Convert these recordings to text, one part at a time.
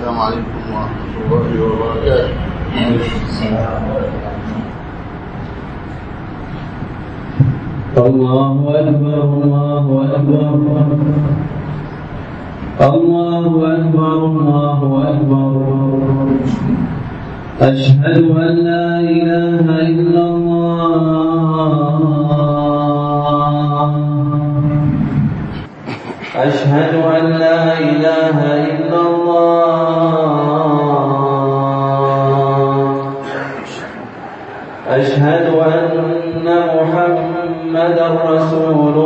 السلام عليكم ورحمة الله وبركاته. الله أكبر الله أكبر الله أكبر الله أكبر. أشهد أن لا إله إلا الله. أشهد أن لا إله إلا الله. أشهد أن محمدا رسول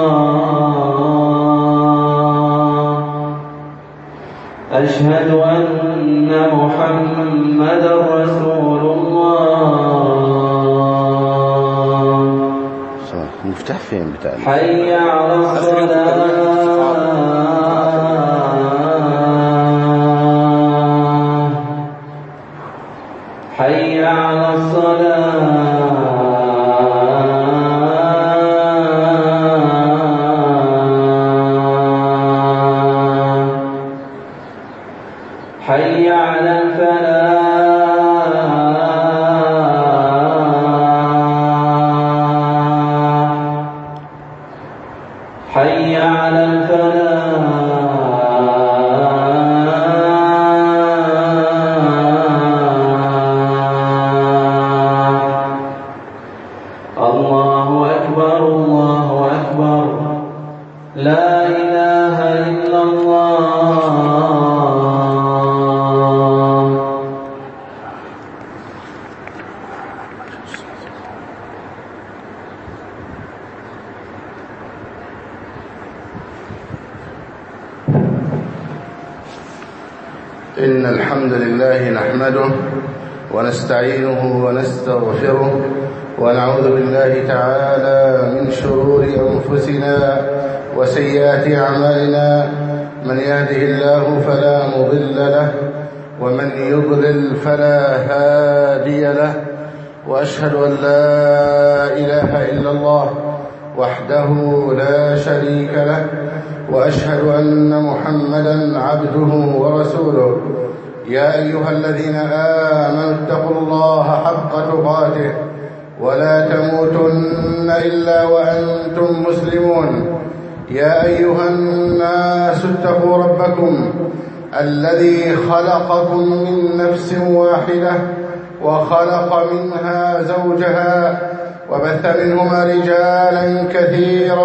الله. أشهد أن محمدا رسول الله. مفتاح فين بتاع حي على الصلاة. حي على الصلاة. حي على الفلاح. حي على الفلاح. الله أكبر الله أكبر. لا إله إلا الله. إن الحمد لله نحمده ونستعينه ونستغفره ونعوذ بالله تعالى من شرور أنفسنا وسيئات أعمالنا. من يهده الله فلا مضل له ومن يضلل فلا هادي له. وأشهد أن لا إله إلا الله وحده لا شريك له. وأشهد أن محمدا عبده ورسوله. يا أيها الذين آمنوا اتقوا الله حق تقاته ولا تموتن إلا وأنتم مسلمون. يا أيها الناس اتقوا ربكم الذي خلقكم من نفس واحدة وخلق منها زوجها وبث منهما رجالا كثيرا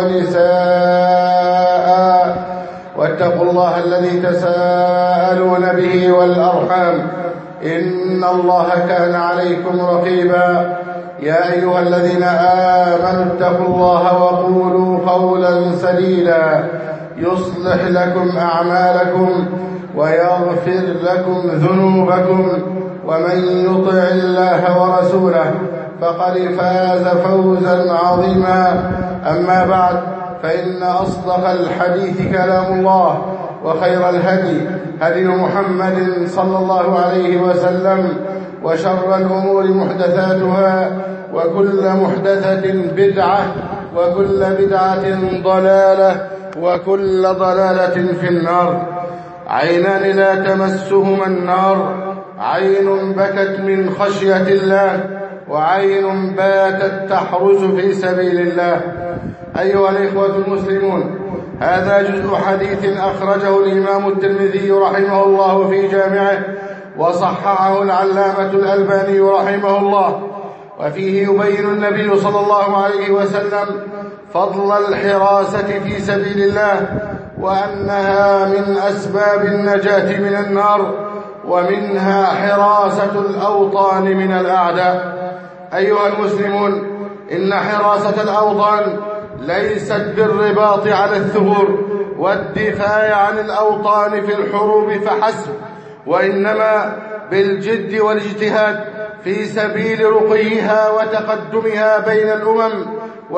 ونساء. واتقوا الله الذي تساءلون به والأرحام إن الله كان عليكم رقيبا. يا أيها الذين آمنوا اتقوا الله وقولوا قولا سديدا يصلح لكم أعمالكم ويغفر لكم ذنوبكم. ومن يطع الله ورسوله فقد فاز فوزا عظيما. أما بعد فإن أصدق الحديث كلام الله وخير الهدي هدي محمد صلى الله عليه وسلم. وشر الأمور محدثاتها وكل محدثة بدعة وكل بدعة ضلالة وكل ضلالة في النار. عينان لا تمسهما النار. عين بكت من خشية الله وعين باتت تحرس في سبيل الله. أيها الإخوة المسلمون، هذا جزء حديث أخرجه الإمام الترمذي رحمه الله في جامعه وصححه العلامة الألباني رحمه الله. وفيه يبين النبي صلى الله عليه وسلم فضل الحراسة في سبيل الله وأنها من أسباب النجاة من النار ومنها حراسة الأوطان من الأعداء. أيها المسلمون، إن حراسة الأوطان ليست بالرباط على الثغور والدفاع عن الأوطان في الحروب فحسب، وإنما بالجد والاجتهاد في سبيل رقيها وتقدمها بين الأمم،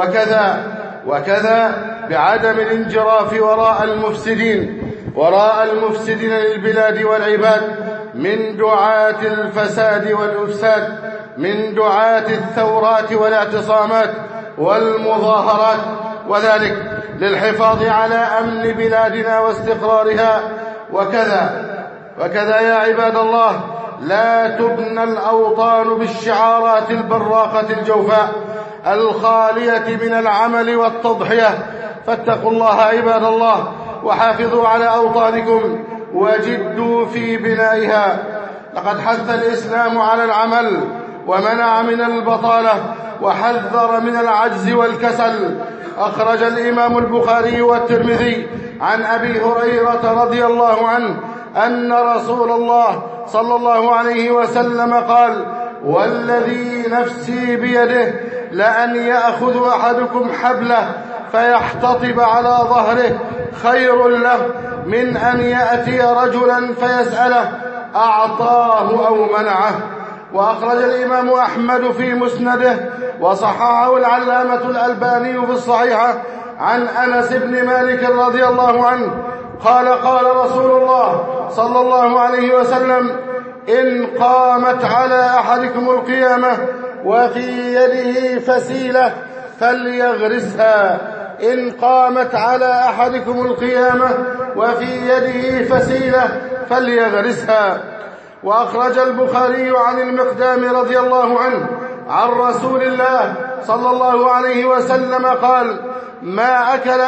وكذا بعدم الانجراف وراء المفسدين للبلاد والعباد من دعاة الفساد والإفساد، من دعاة الثورات والاعتصامات والمظاهرات، وذلك للحفاظ على أمن بلادنا واستقرارها. وكذا يا عباد الله لا تبنى الأوطان بالشعارات البراقة الجوفاء الخالية من العمل والتضحية، فاتقوا الله عباد الله وحافظوا على أوطانكم وجدوا في بنائها. لقد حث الإسلام على العمل ومنع من البطالة وحذر من العجز والكسل. أخرج الإمام البخاري والترمذي عن أبي هريرة رضي الله عنه أن رسول الله صلى الله عليه وسلم قال: والذي نفسي بيده لأن يأخذ أحدكم حبله فيحتطب على ظهره خير له من أن يأتي رجلا فيسأله أعطاه أو منعه. وأخرج الإمام أحمد في مسنده وصححه العلامة الألباني في الصحيحة عن أنس بن مالك رضي الله عنه قال: قال رسول الله صلى الله عليه وسلم: إن قامت على أحدكم القيامة وفي يده فسيلة فليغرسها. إن قامت على أحدكم القيامة وفي يده فسيلة فليغرسها. وأخرج البخاري عن المقدام رضي الله عنه عن رسول الله صلى الله عليه وسلم قال: ما أكل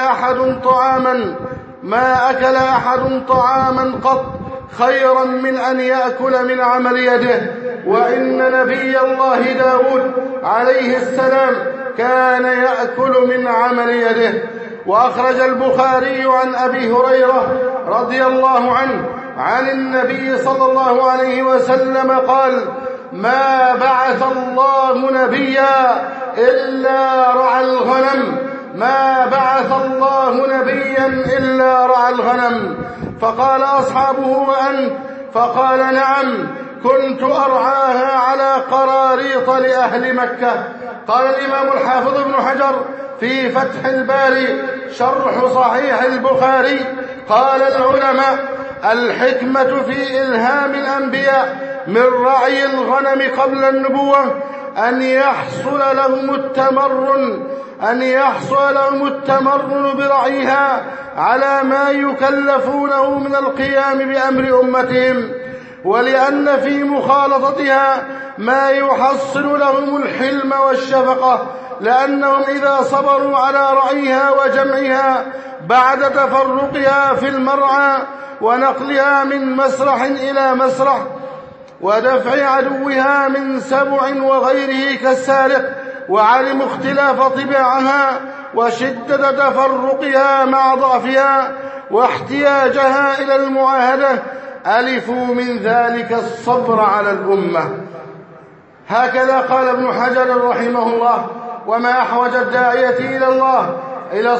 أحد طعاما قط خيرا من أن يأكل من عمل يده، وإن نبي الله داود عليه السلام كان يأكل من عمل يده. وأخرج البخاري عن أبي هريرة رضي الله عنه عن النبي صلى الله عليه وسلم قال: ما بعث الله نبيا إلا رعى الغنم، ما بعث الله نبيا إلا رعى الغنم. فقال أصحابه: وأنت؟ فقال: نعم، كنت أرعاها على قراريط لأهل مكة. قال الإمام الحافظ ابن حجر في فتح الباري شرح صحيح البخاري: قال العلماء: الحكمة في إلهام الأنبياء من رعي الغنم قبل النبوة أن يحصل لهم التمرن برعيها على ما يكلفونه من القيام بأمر أمتهم، ولأن في مخالطتها ما يحصل لهم الحلم والشفقة، لأنهم إذا صبروا على رعيها وجمعها بعد تفرقها في المرعى ونقلها من مسرح إلى مسرح ودفع عدوها من سبع وغيره كالسارق، وعلموا اختلاف طباعها وشدة تفرقها مع ضعفها واحتياجها إلى المعاهدة، ألفوا من ذلك الصبر على الأمة. هكذا قال ابن حجر رحمه الله: وما أحوج الداعية إلى الله إلى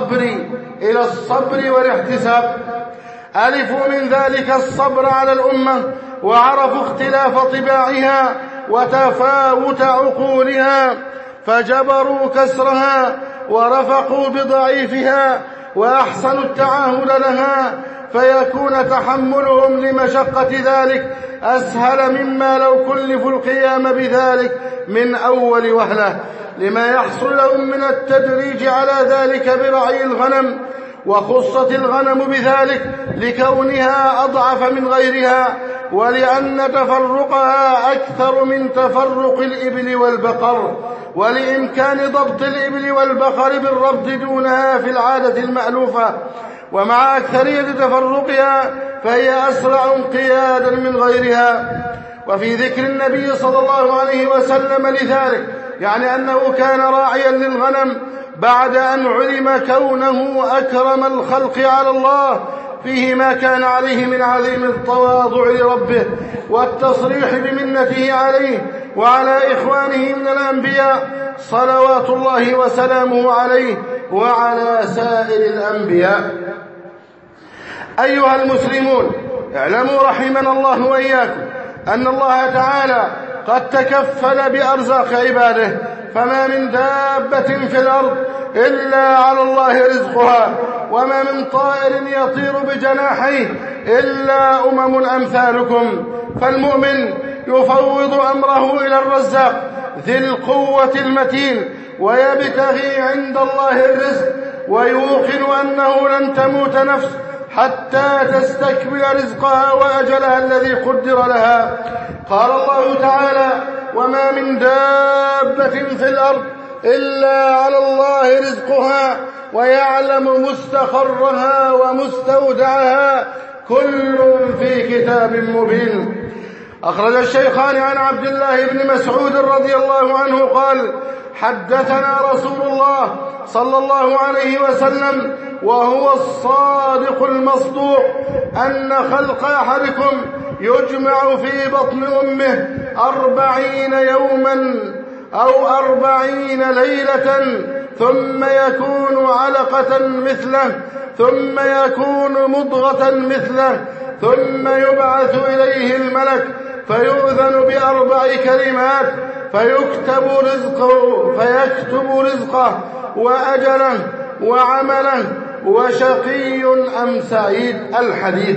الصبر والاحتساب. ألفوا من ذلك الصبر على الأمة، وعرفوا اختلاف طباعها وتفاوت عقولها، فجبروا كسرها ورفقوا بضعيفها وأحسنوا التعاهد لها، فيكون تحملهم لمشقة ذلك أسهل مما لو كلفوا القيام بذلك من أول وهلة، لما يحصل لهم من التدريج على ذلك برعي الغنم. وخصت الغنم بذلك لكونها أضعف من غيرها، ولأن تفرقها أكثر من تفرق الإبل والبقر، ولإمكان ضبط الإبل والبقر بالربط دونها في العادة المألوفة. ومع أكثرية تفرقها فهي أسرع انقيادا من غيرها. وفي ذكر النبي صلى الله عليه وسلم لذلك، يعني أنه كان راعيا للغنم بعد أن علم كونه أكرم الخلق على الله، فيه ما كان عليه من عظيم التواضع لربه والتصريح بمنته عليه وعلى إخوانه من الأنبياء صلوات الله وسلامه عليه وعلى سائر الأنبياء. أيها المسلمون، اعلموا رحمنا الله وإياكم أن الله تعالى قد تكفل بأرزاق عباده، فما من دابة في الأرض إلا على الله رزقها، وما من طائر يطير بجناحيه إلا أمم أمثالكم. فالمؤمن يفوض أمره إلى الرزاق ذي القوة المتين، ويبتغي عند الله الرزق، ويوقن أنه لن تموت نفس حتى تستكمل رزقها وأجلها الذي قدر لها. قال الله تعالى: وما من دابة في الأرض إلا على الله رزقها ويعلم مستقرها ومستودعها كل في كتاب مبين. أخرج الشيخان عن عبد الله بن مسعود رضي الله عنه قال: حدثنا رسول الله صلى الله عليه وسلم وهو الصادق المصدوق أن خلق أحدكم يجمع في بطن أمه 40 يوما أو 40 ليلة ثم يكون علقة مثله ثم يكون مضغة مثله ثم يبعث إليه الملك فيؤذن ب4 كلمات فيكتب رزقه وأجله وعمله وشقي أم سعيد. الحديث.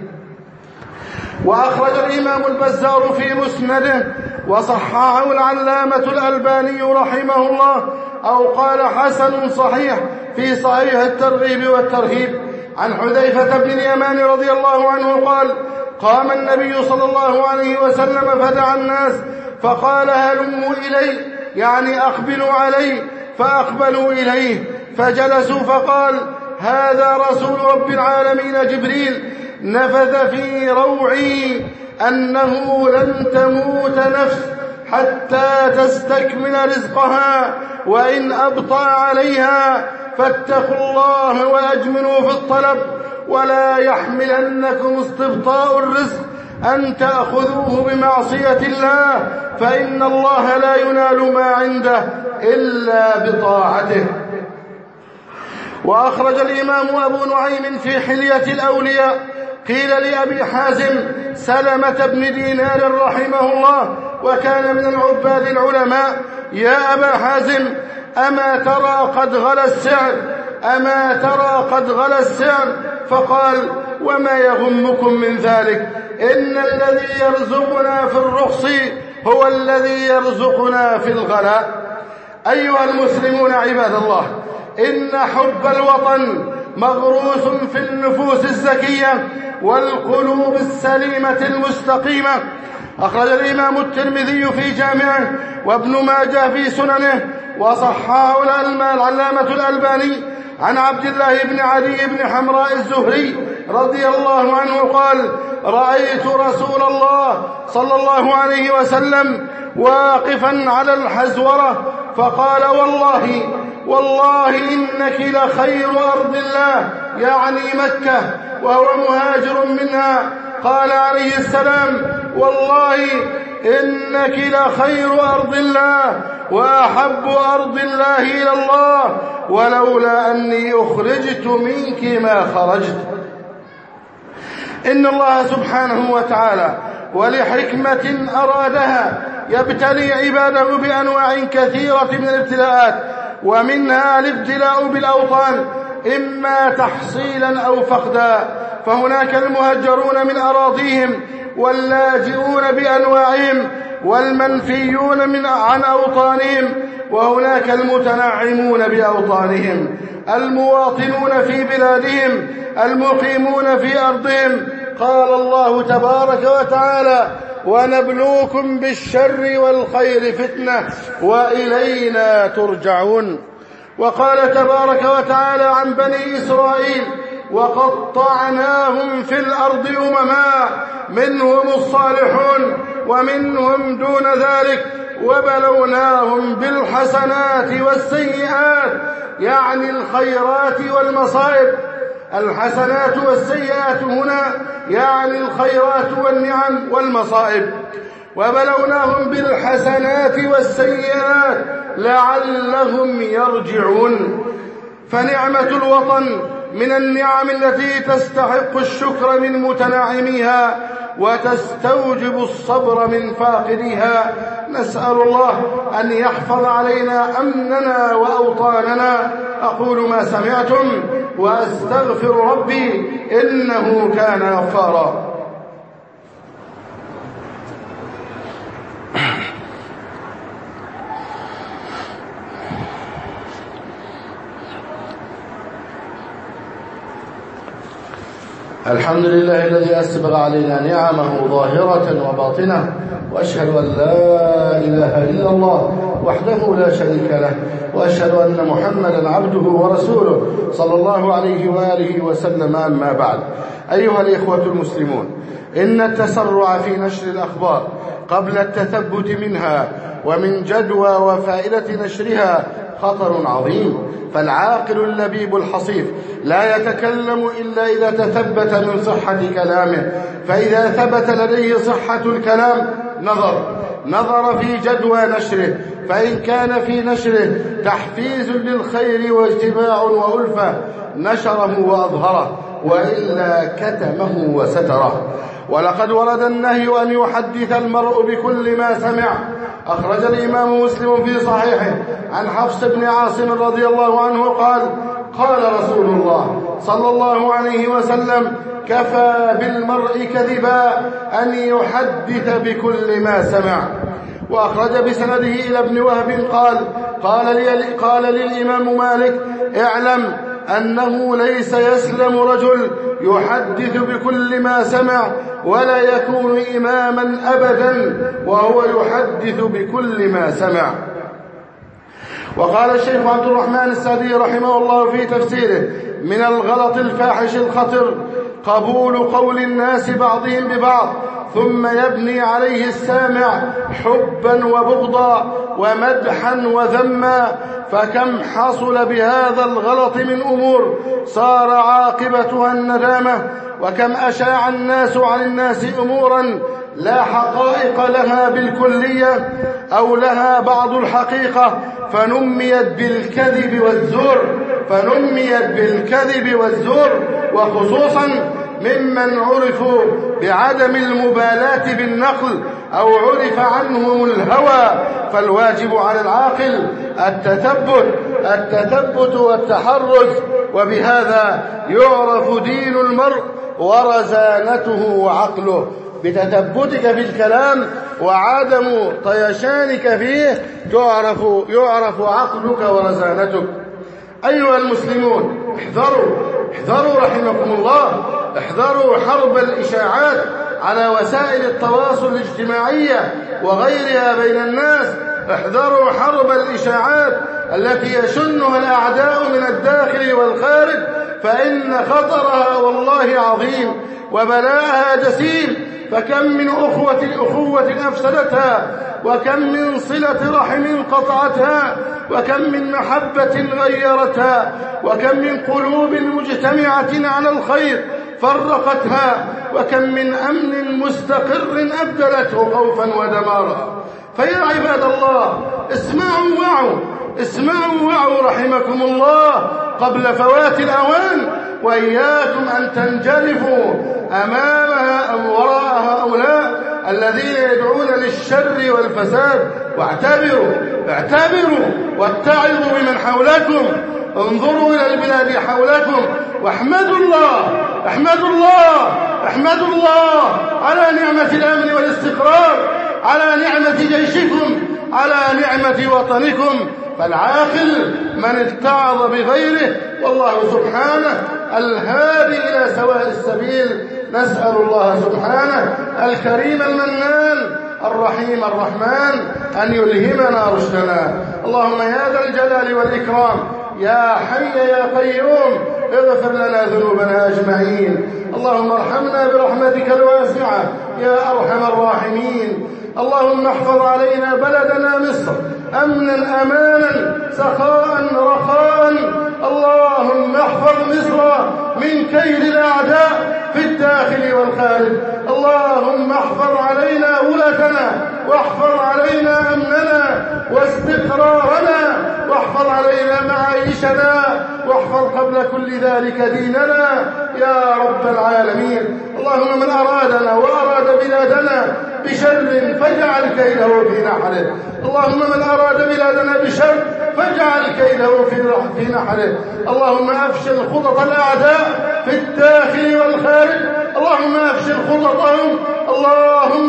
وأخرج الإمام البزار في مسنده وصححه العلامة الألباني رحمه الله أو قال حسن صحيح في صحيح الترغيب والترهيب عن حذيفة بن اليمان رضي الله عنه قال: قام النبي صلى الله عليه وسلم فدعا الناس فقال: هلموا إلي، يعني أقبلوا علي، فأقبلوا إليه فجلسوا فقال: هذا رسول رب العالمين جبريل نفث في روعي أنه لن تموت نفس حتى تستكمل رزقها، وإن أبطأ عليها فاتقوا الله وأجملوا في الطلب، ولا يحملنكم استبطاء الرزق أن تأخذوه بمعصية الله، فإن الله لا ينال ما عنده إلا بطاعته. وأخرج الإمام أبو نعيم في حلية الأولياء قيل لأبي حازم سلمة بن دينار رحمه الله وكان من العباد العلماء: يا أبا حازم، أما ترى قد غلى السعر؟ فقال: وما يغمكم من ذلك؟ إن الذي يرزقنا في الرخص هو الذي يرزقنا في الغلاء. أيها المسلمون عباد الله، إن حب الوطن مغروس في النفوس الزكية والقلوب السليمة المستقيمة. أخرج الإمام الترمذي في جامعه وابن ماجه في سننه وصححه العلامة الألباني عن عبد الله بن علي بن حمراء الزهري رضي الله عنه قال: رأيت رسول الله صلى الله عليه وسلم واقفا على الحزورة فقال: والله إنك لخير أرض الله، يعني مكة، وهو مهاجر منها. قال عليه السلام: والله إنك لخير أرض الله وأحب أرض الله إلى الله، ولولا أني أخرجت منك ما خرجت. إن الله سبحانه وتعالى ولحكمة أرادها يبتلي عباده بأنواع كثيرة من الابتلاءات، ومنها الابتلاء بالأوطان إما تحصيلا أو فقدا، فهناك المهجرون من أراضيهم واللاجئون بأنواعهم والمنفيون عن أوطانهم، وهناك المتنعمون بأوطانهم، المواطنون في بلادهم، المقيمون في أرضهم. قال الله تبارك وتعالى: ونبلوكم بالشر والخير فتنة وإلينا ترجعون. وقال تبارك وتعالى عن بني إسرائيل: وقطعناهم في الأرض أمما منهم الصالحون ومنهم دون ذلك وبلوناهم بالحسنات والسيئات، يعني الخيرات والمصائب. الحسنات والسيئات هنا يعني الخيرات والنعم والمصائب. وبلوناهم بالحسنات والسيئات لعلهم يرجعون. فنعمة الوطن من النعم التي تستحق الشكر من متنعميها وتستوجب الصبر من فاقديها. نسأل الله أن يحفظ علينا أمننا وأوطاننا. أقول ما سمعتم وأستغفر ربي إنه كان غفارا. الحمد لله الذي أسبغ علينا نعمه ظاهرة وباطنة، وأشهد أن لا إله إلا الله وحده لا شريك له، وأشهد أن محمدا عبده ورسوله صلى الله عليه وآله وسلم. أما بعد، أيها الإخوة المسلمون، إن التسرع في نشر الأخبار قبل التثبت منها ومن جدوى وفائدة نشرها خطر عظيم، فالعاقل اللبيب الحصيف لا يتكلم إلا إذا تثبت من صحة كلامه، فإذا ثبت لديه صحة الكلام نظر في جدوى نشره، فإن كان في نشره تحفيز للخير واجتماع وألفة نشره وأظهره، وإلا كتمه وستره. ولقد ورد النهي أن يحدث المرء بكل ما سمع. أخرج الإمام مسلم في صحيحه عن حفص بن عاصم رضي الله عنه قال: قال رسول الله صلى الله عليه وسلم: كفى بالمرء كذبا أن يحدث بكل ما سمع. وأخرج بسنده إلى ابن وهب قال للإمام مالك: اعلم أنه ليس يسلم رجل يحدث بكل ما سمع ولا يكون إماما أبدا وهو يحدث بكل ما سمع. وقال الشيخ عبد الرحمن السعدي رحمه الله في تفسيره: من الغلط الفاحش الخطر قبول قول الناس بعضهم ببعض ثم يبني عليه السامع حبا وبغضا ومدحا وذما، فكم حصل بهذا الغلط من أمور صار عاقبتها الندامة، وكم أشاع الناس عن الناس أمورا لا حقائق لها بالكلية أو لها بعض الحقيقة فنميت بالكذب والزور، وخصوصا ممن عرفوا بعدم المبالاة بالنقل أو عرف عنهم الهوى. فالواجب على العاقل التثبت والتحرز، وبهذا يعرف دين المرء ورزانته وعقله. بتثبتك في الكلام وعدم طيشانك فيه يعرف عقلك ورزانتك. أيها المسلمون، احذروا رحمكم الله، احذروا حرب الإشاعات على وسائل التواصل الاجتماعية وغيرها بين الناس. احذروا حرب الإشاعات التي يشنها الأعداء من الداخل والخارج، فإن خطرها والله عظيم وبلاءها جسيم. فكم من أخوة أفسدتها، وكم من صلة رحم قطعتها، وكم من محبة غيرتها، وكم من قلوب مجتمعة على الخير فرقتها، وكم من أمن مستقر أبدلته خوفا ودمارا. فيا عباد الله، اسمعوا وعوا رحمكم الله قبل فوات الأوان، وإياكم أن تنجرفوا أمامها أو وراء هؤلاء الذين يدعون للشر والفساد. واعتبروا واتعظوا بمن حولكم، انظروا إلى البلاد حولكم، واحمدوا الله على نعمة الأمن والاستقرار، على نعمة جيشكم، على نعمة وطنكم. فالعاقل من اتعظ بغيره، والله سبحانه الهادي إلى سواء السبيل. نسأل الله سبحانه الكريم المنان الرحيم الرحمن أن يلهمنا رشدنا. اللهم يا ذا الجلال والإكرام، يا حي يا قيوم، اغفر لنا ذنوبنا أجمعين. اللهم ارحمنا برحمتك الواسعة يا أرحم الراحمين. اللهم احفظ علينا بلدنا مصر أمنا أمانا سخاء رخاء. اللهم احفظ مصر من كيد الأعداء في الداخل والخارج. اللهم احفظ علينا ولتنا، واحفظ علينا أمننا واستقرارنا، واحفظ علينا معايشنا، واحفظ قبل كل ذلك ديننا يا رب العالمين. اللهم من أرادنا وأراد بلادنا بشر فاجعل كيده في نحره. اللهم من أراد بلادنا بشر فاجعل كيده في نحره. اللهم أفشل خطط الأعداء في الداخل والخارج. اللهم أفشل خططهم. اللهم اللهم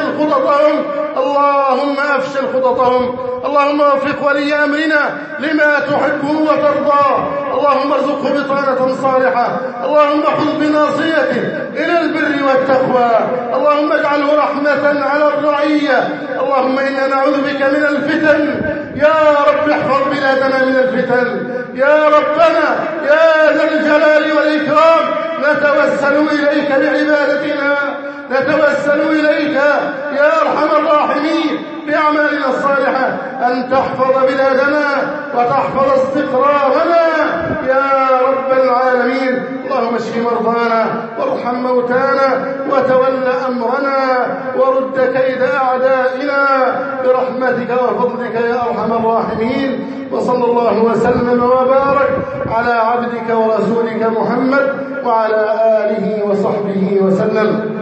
أفشل خططهم اللهم وفق ولي أمرنا لما تحبه وترضاه، اللهم ارزقه بطانة صالحة، اللهم خذ بناصيته إلى البر والتقوى، اللهم اجعله رحمة على الرعية. اللهم إنا نعوذ بك من الفتن، يا رب احفظ بلادنا من الفتن يا ربنا يا ذا الجلال والإكرام. نتوسل إليك بعبادتنا، نتوسل إليك يا أرحم الراحمين بأعمالنا الصالحة أن تحفظ بلادنا وتحفظ استقرارنا يا رب العالمين. اللهم اشف مرضانا وارحم موتانا وتول أمرنا ورد كيد أعدائنا برحمتك وفضلك يا أرحم الراحمين. وصلى الله وسلم وبارك على عبدك ورسولك محمد وعلى آله وصحبه وسلم.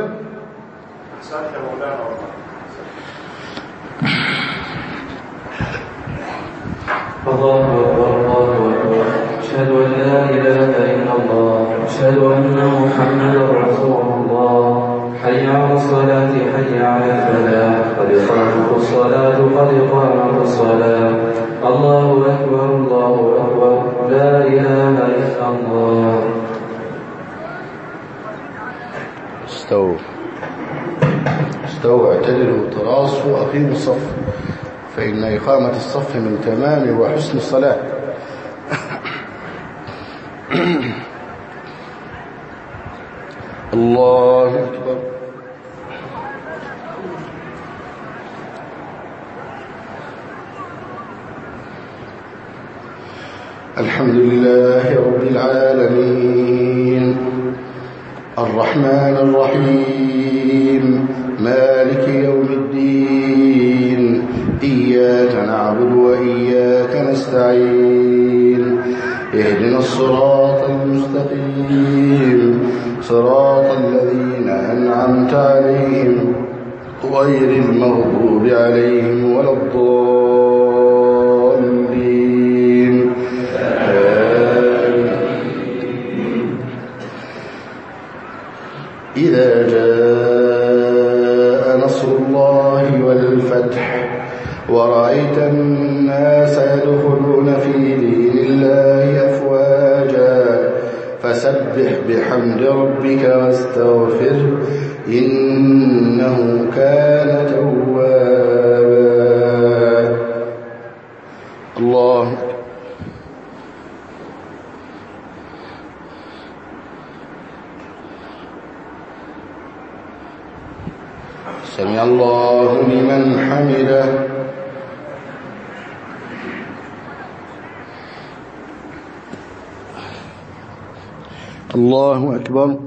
الله أكبر الله أكبر، أشهد أن لا إله إلا الله، أشهد أن محمدا رسول الله. حي على الصلاة حي على الفلاح، قد قامت الصلاة قد قامت الصلاة. الله أكبر الله أكبر، لا إله إلا الله. استووا اعتدلوا تراصوا أقيموا الصف، فإن إقامة الصف من تمام وحسن الصلاة. الله أكبر. الحمد لله رب العالمين الرحمن الرحيم مالك يوم الدين إياك نعبد وإياك نستعين اهدنا الصراط المستقيم صراط الذين أنعمت عليهم غير المغضوب عليهم ولا الضالين إذا جاء نصر الله والفتح ورأيت الناس يدخلون في دين الله أفواجا فسبح بحمد ربك واستغفره إنه كان توابا. الله سمع الله لمن حمده. الله أكبر.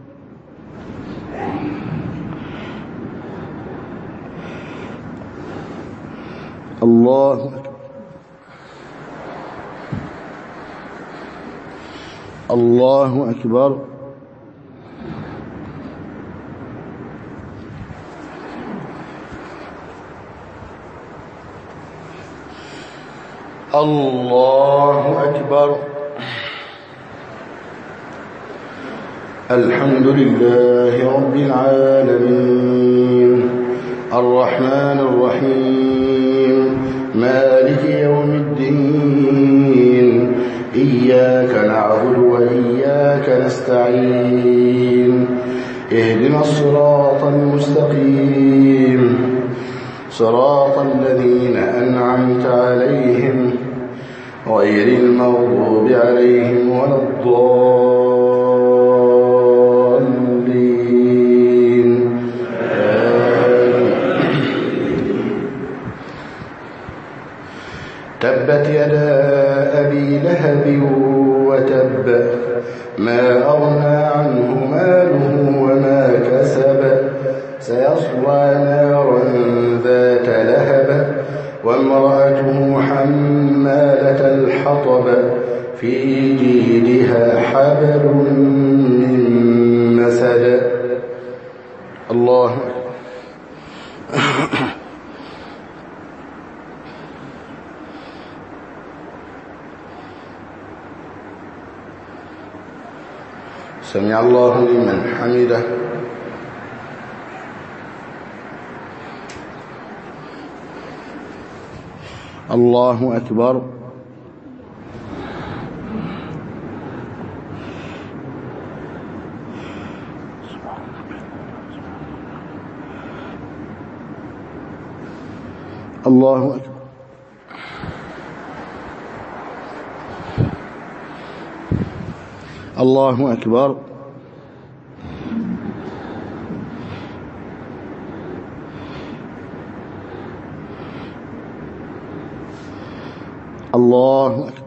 الله أكبر. الله أكبر. الله أكبر. الحمد لله رب العالمين الرحمن الرحيم مالك يوم الدين إياك نعبد وإياك نستعين اهدنا الصراط المستقيم صراط الذين أنعمت عليهم غير المغضوب عليهم ولا الضالين. تبت يدا أبي لهب وتب ما أغنى عنه ماله وما كسب سيصلى نارا ذات لهب وامرأته حمالة الحطب في جيدها حبل من مسد. الله سمع الله لمن حمده. الله أكبر. الله أكبر. الله أكبر. الله أكبر.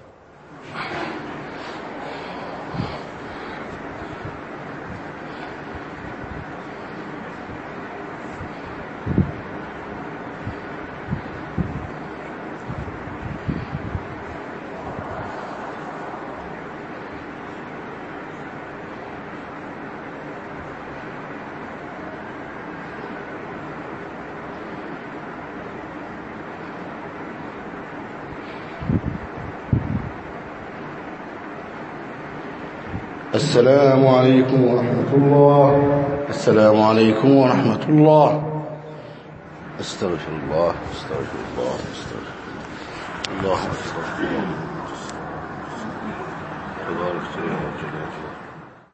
السلام عليكم ورحمة الله. السلام عليكم ورحمة الله. استغفر الله استغفر الله استغفر الله استغفر الله.